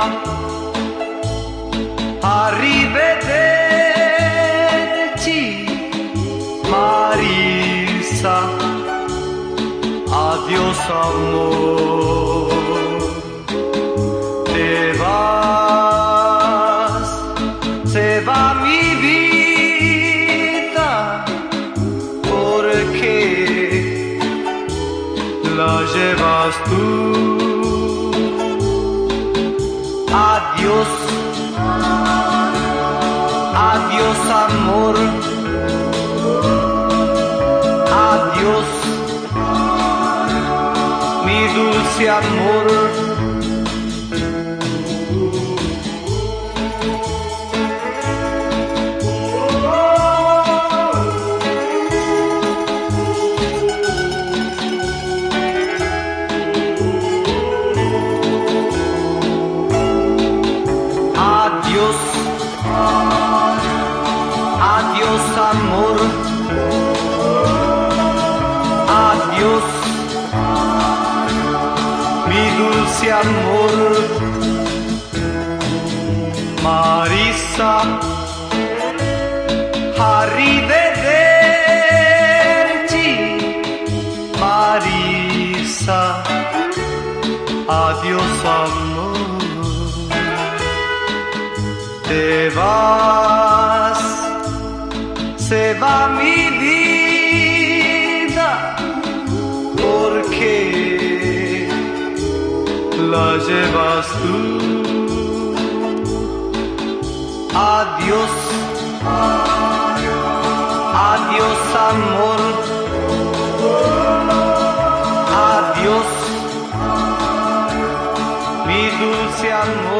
arrivederci Marisa, adiós amor, te vas, se va mi vida, porque la llevas tú. Adiós, adiós amor, adiós, mi dulce amor. Adiós, adiós amor, adiós, mi dulce amor. Marisa, arrivederci Marisa, adiós amor. Te vas, se va mi vida, porque la llevas tú. Adiós, adiós amor, adiós, mi dulce amor.